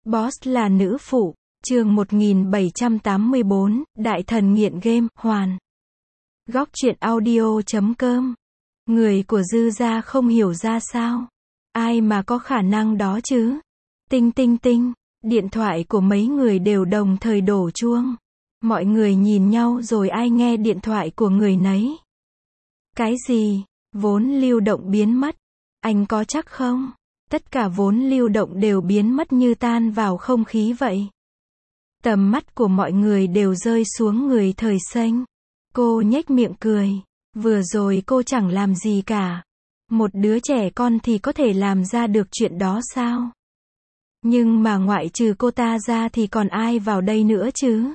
Boss là nữ phụ, chương 1784, Đại thần nghiện game, hoàn. Góc truyện audio.com. Người của Dư gia không hiểu ra sao. Ai mà có khả năng đó chứ? Tinh tinh tinh, điện thoại của mấy người đều đồng thời đổ chuông. Mọi người nhìn nhau rồi ai nghe điện thoại của người nấy. Cái gì? Vốn lưu động biến mất. Anh có chắc không? Tất cả vốn lưu động đều biến mất như tan vào không khí vậy. Tầm mắt của mọi người đều rơi xuống người Thời Xanh. Cô nhếch miệng cười. Vừa rồi cô chẳng làm gì cả. Một đứa trẻ con thì có thể làm ra được chuyện đó sao? Nhưng mà ngoại trừ cô ta ra thì còn ai vào đây nữa chứ?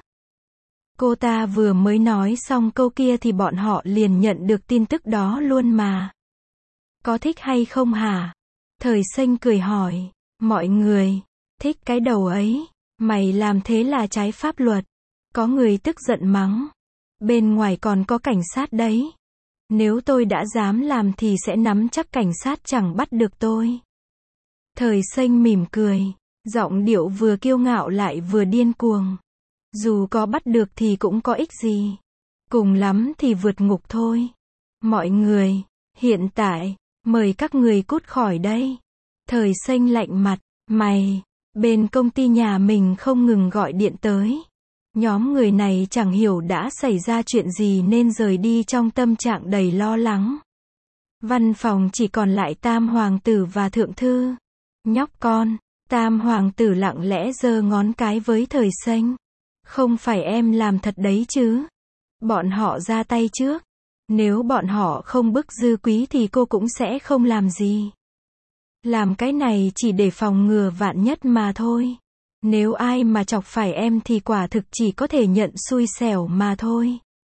Cô ta vừa mới nói xong câu kia thì bọn họ liền nhận được tin tức đó luôn mà. Có thích hay không hả? Thời Xanh cười hỏi. Mọi người, thích cái đầu ấy. Mày làm thế là trái pháp luật. Có người tức giận mắng. Bên ngoài còn có cảnh sát đấy. Nếu tôi đã dám làm thì sẽ nắm chắc cảnh sát chẳng bắt được tôi. Thời Xanh mỉm cười. Giọng điệu vừa kiêu ngạo lại vừa điên cuồng. Dù có bắt được thì cũng có ích gì. Cùng lắm thì vượt ngục thôi. Mọi người, hiện tại, mời các người cút khỏi đây. Thời Xanh lạnh mặt. Mày, bên công ty nhà mình không ngừng gọi điện tới. Nhóm người này chẳng hiểu đã xảy ra chuyện gì nên rời đi trong tâm trạng đầy lo lắng. Văn phòng chỉ còn lại Tam hoàng tử và thượng thư. Nhóc con, Tam hoàng tử lặng lẽ giơ ngón cái với Thời Xanh. Không phải em làm thật đấy chứ? Bọn họ ra tay trước. Nếu bọn họ không bức Dư Quý thì cô cũng sẽ không làm gì. Làm cái này chỉ để phòng ngừa vạn nhất mà thôi. Nếu ai mà chọc phải em thì quả thực chỉ có thể nhận xui xẻo mà thôi.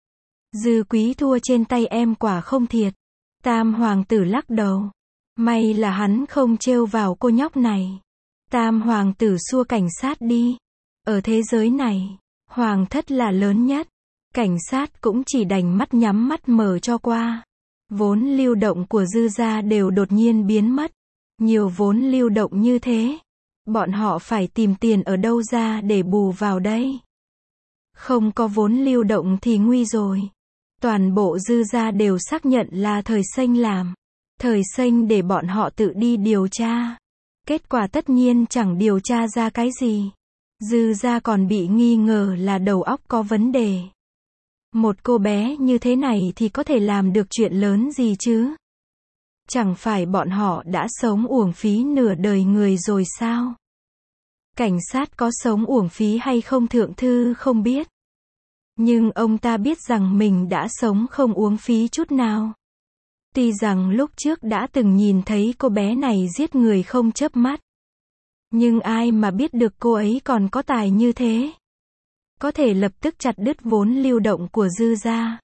Dư Quý thua trên tay em quả không thiệt. Tam hoàng tử lắc đầu. May là hắn không trêu vào cô nhóc này. Tam hoàng tử xua cảnh sát đi. Ở thế giới này, hoàng thất là lớn nhất. Cảnh sát cũng chỉ đành mắt nhắm mắt mở cho qua. Vốn lưu động của Dư gia đều đột nhiên biến mất. Nhiều vốn lưu động như thế. Bọn họ phải tìm tiền ở đâu ra để bù vào đây. Không có vốn lưu động thì nguy rồi. Toàn bộ Dư gia đều xác nhận là Thời Xanh làm. Thời Xanh để bọn họ tự đi điều tra. Kết quả tất nhiên chẳng điều tra ra cái gì. Dư gia còn bị nghi ngờ là đầu óc có vấn đề. Một cô bé như thế này thì có thể làm được chuyện lớn gì chứ? Chẳng phải bọn họ đã sống uổng phí nửa đời người rồi sao? Cảnh sát có sống uổng phí hay không thượng thư không biết. Nhưng ông ta biết rằng mình đã sống không uổng phí chút nào. Tuy rằng lúc trước đã từng nhìn thấy cô bé này giết người không chớp mắt. Nhưng ai mà biết được cô ấy còn có tài như thế. Có thể lập tức chặt đứt vốn lưu động của Dư gia.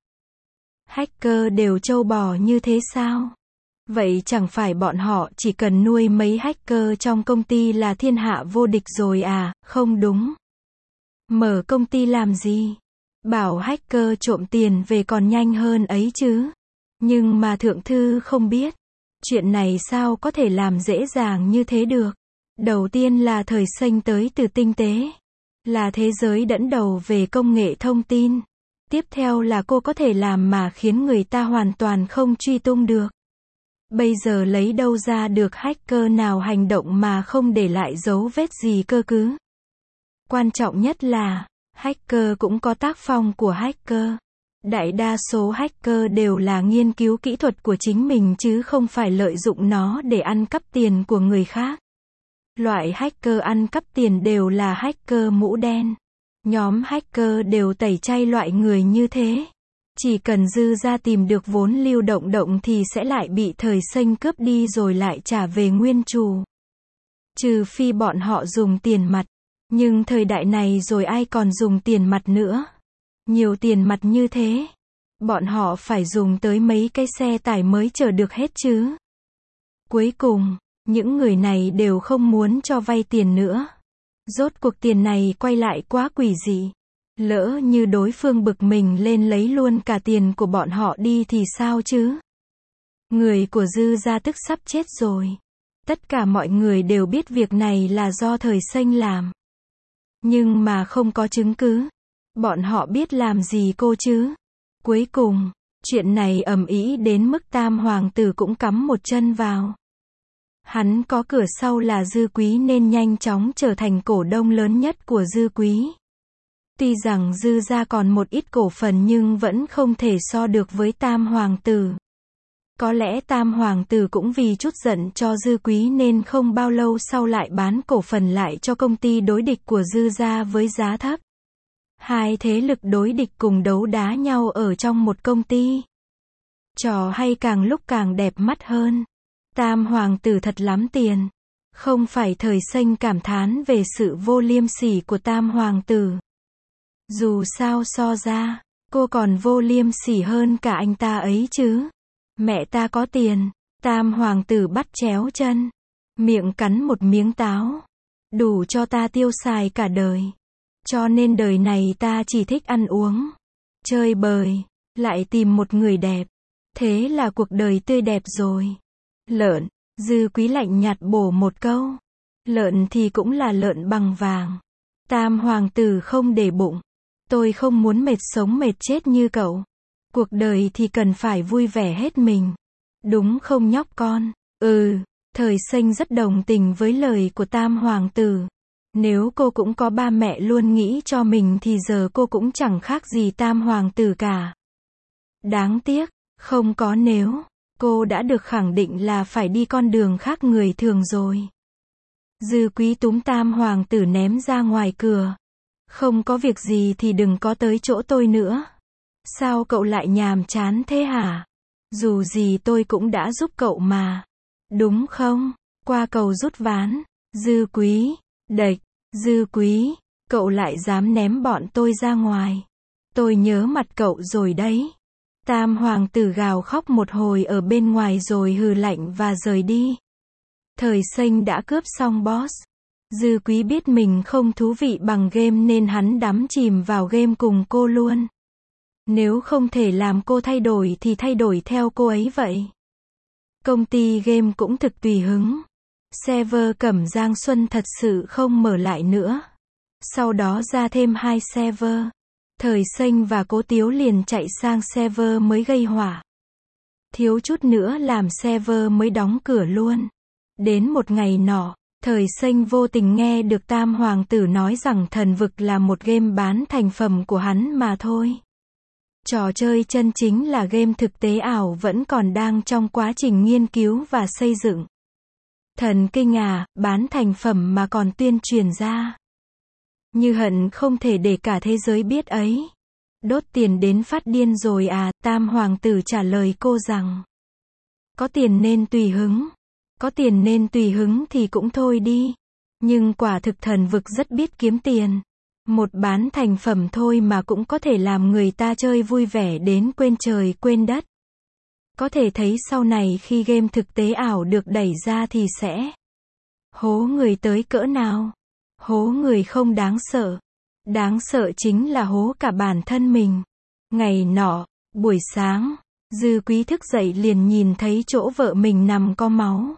Hacker đều trâu bò như thế sao? Vậy chẳng phải bọn họ chỉ cần nuôi mấy hacker trong công ty là thiên hạ vô địch rồi à? Không đúng. Mở công ty làm gì? Bảo hacker trộm tiền về còn nhanh hơn ấy chứ. Nhưng mà thượng thư không biết. Chuyện này sao có thể làm dễ dàng như thế được? Đầu tiên là Thời Xanh tới từ tinh tế. Là thế giới dẫn đầu về công nghệ thông tin. Tiếp theo là cô có thể làm mà khiến người ta hoàn toàn không truy tung được. Bây giờ lấy đâu ra được hacker nào hành động mà không để lại dấu vết gì cơ cứ. Quan trọng nhất là, hacker cũng có tác phong của hacker. Đại đa số hacker đều là nghiên cứu kỹ thuật của chính mình chứ không phải lợi dụng nó để ăn cắp tiền của người khác. Loại hacker ăn cắp tiền đều là hacker mũ đen. Nhóm hacker đều tẩy chay loại người như thế. Chỉ cần Dư gia tìm được vốn lưu động thì sẽ lại bị Thời Xanh cướp đi rồi lại trả về nguyên chủ. Trừ phi bọn họ dùng tiền mặt. Nhưng thời đại này rồi ai còn dùng tiền mặt nữa. Nhiều tiền mặt như thế. Bọn họ phải dùng tới mấy cái xe tải mới chở được hết chứ. Cuối cùng, những người này đều không muốn cho vay tiền nữa. Rốt cuộc tiền này quay lại quá quỷ dị. Lỡ như đối phương bực mình lên lấy luôn cả tiền của bọn họ đi thì sao chứ? Người của Dư gia tức sắp chết rồi. Tất cả mọi người đều biết việc này là do Thời Xanh làm. Nhưng mà không có chứng cứ. Bọn họ biết làm gì cô chứ? Cuối cùng, chuyện này ầm ĩ đến mức Tam hoàng tử cũng cắm một chân vào. Hắn có cửa sau là Dư Quý nên nhanh chóng trở thành cổ đông lớn nhất của Dư Quý. Tuy rằng Dư gia còn một ít cổ phần nhưng vẫn không thể so được với Tam hoàng tử. Có lẽ Tam hoàng tử cũng vì chút giận cho Dư Quý nên không bao lâu sau lại bán cổ phần lại cho công ty đối địch của Dư gia với giá thấp. Hai thế lực đối địch cùng đấu đá nhau ở trong một công ty. Trò hay càng lúc càng đẹp mắt hơn. Tam hoàng tử thật lắm tiền. Không phải Thời Xanh cảm thán về sự vô liêm sỉ của Tam hoàng tử. Dù sao so ra, cô còn vô liêm sỉ hơn cả anh ta ấy chứ. Mẹ ta có tiền. Tam hoàng tử bắt chéo chân. Miệng cắn một miếng táo. Đủ cho ta tiêu xài cả đời. Cho nên đời này ta chỉ thích ăn uống, chơi bời, lại tìm một người đẹp. Thế là cuộc đời tươi đẹp rồi. Lợn, Dư Quý lạnh nhạt bổ một câu. Lợn thì cũng là lợn bằng vàng. Tam hoàng tử không để bụng. Tôi không muốn mệt sống mệt chết như cậu. Cuộc đời thì cần phải vui vẻ hết mình. Đúng không nhóc con? Thời Xanh rất đồng tình với lời của Tam hoàng tử. Nếu cô cũng có ba mẹ luôn nghĩ cho mình thì giờ cô cũng chẳng khác gì Tam hoàng tử cả. Đáng tiếc, không có nếu. Cô đã được khẳng định là phải đi con đường khác người thường rồi. Dư Quý túm Tam hoàng tử ném ra ngoài cửa. Không có việc gì thì đừng có tới chỗ tôi nữa. Sao cậu lại nhàm chán thế hả? Dù gì tôi cũng đã giúp cậu mà. Đúng không? Qua cầu rút ván. Dư Quý. Đệch. Dư Quý. Cậu lại dám ném bọn tôi ra ngoài. Tôi nhớ mặt cậu rồi đấy. Tam hoàng tử gào khóc một hồi ở bên ngoài rồi hừ lạnh và rời đi. Thời Xanh đã cướp xong boss. Dư Quý biết mình không thú vị bằng game nên hắn đắm chìm vào game cùng cô luôn. Nếu không thể làm cô thay đổi thì thay đổi theo cô ấy vậy. Công ty game cũng thực tùy hứng. Server Cẩm Giang Xuân thật sự không mở lại nữa. Sau đó ra thêm 2 server. Thời Xanh và Cố Tiếu liền chạy sang server mới gây hỏa. Thiếu chút nữa làm server mới đóng cửa luôn. Đến một ngày nọ, Thời Xanh vô tình nghe được Tam hoàng tử nói rằng Thần Vực là một game bán thành phẩm của hắn mà thôi. Trò chơi chân chính là game thực tế ảo vẫn còn đang trong quá trình nghiên cứu và xây dựng. Thần kinh à, bán thành phẩm mà còn tuyên truyền ra. Như hận không thể để cả thế giới biết ấy. Đốt tiền đến phát điên rồi à, Tam hoàng tử trả lời cô rằng. Có tiền nên tùy hứng. Có tiền nên tùy hứng thì cũng thôi đi. Nhưng quả thực Thần Vực rất biết kiếm tiền. Một bán thành phẩm thôi mà cũng có thể làm người ta chơi vui vẻ đến quên trời quên đất. Có thể thấy sau này khi game thực tế ảo được đẩy ra thì sẽ hố người tới cỡ nào. Hố người không đáng sợ. Đáng sợ chính là hố cả bản thân mình. Ngày nọ, buổi sáng, Dư Quý thức dậy liền nhìn thấy chỗ vợ mình nằm có máu.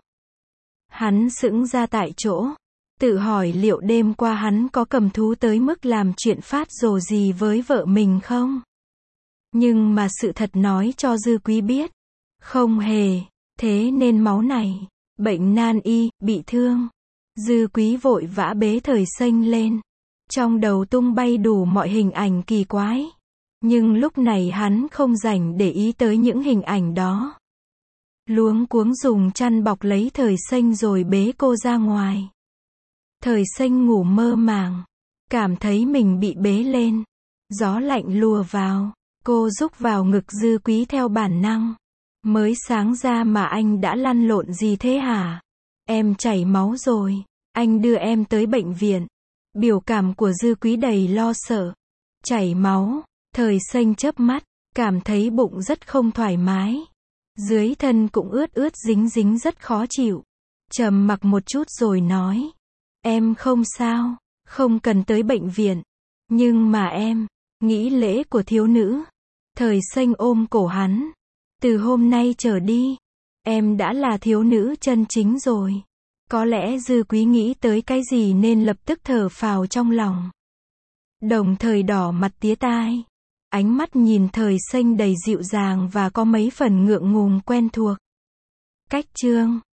Hắn sững ra tại chỗ. Tự hỏi liệu đêm qua hắn có cầm thú tới mức làm chuyện phát rồ gì với vợ mình không? Nhưng mà sự thật nói cho Dư Quý biết. Không hề. Thế nên máu này, bệnh nan y, bị thương. Dư Quý vội vã bế Thời Xanh lên. Trong đầu tung bay đủ mọi hình ảnh kỳ quái. Nhưng lúc này hắn không rảnh để ý tới những hình ảnh đó. Luống cuống dùng chăn bọc lấy Thời Xanh rồi bế cô ra ngoài. Thời Xanh ngủ mơ màng. Cảm thấy mình bị bế lên. Gió lạnh lùa vào. Cô rúc vào ngực Dư Quý theo bản năng. Mới sáng ra mà anh đã lăn lộn gì thế hả? Em chảy máu rồi. Anh đưa em tới bệnh viện. Biểu cảm của Dư Quý đầy lo sợ. Chảy máu. Thời Xanh chớp mắt. Cảm thấy bụng rất không thoải mái. Dưới thân cũng ướt ướt dính dính rất khó chịu. Trầm mặc một chút rồi nói. Em không sao. Không cần tới bệnh viện. Nhưng mà em, nghĩ lễ của thiếu nữ. Thời Xanh ôm cổ hắn. Từ hôm nay trở đi, em đã là thiếu nữ chân chính rồi. Có lẽ Dư Quý nghĩ tới cái gì nên lập tức thở phào trong lòng. Đồng thời đỏ mặt tía tai. Ánh mắt nhìn Thời Xanh đầy dịu dàng và có mấy phần ngượng ngùng quen thuộc. Cách chương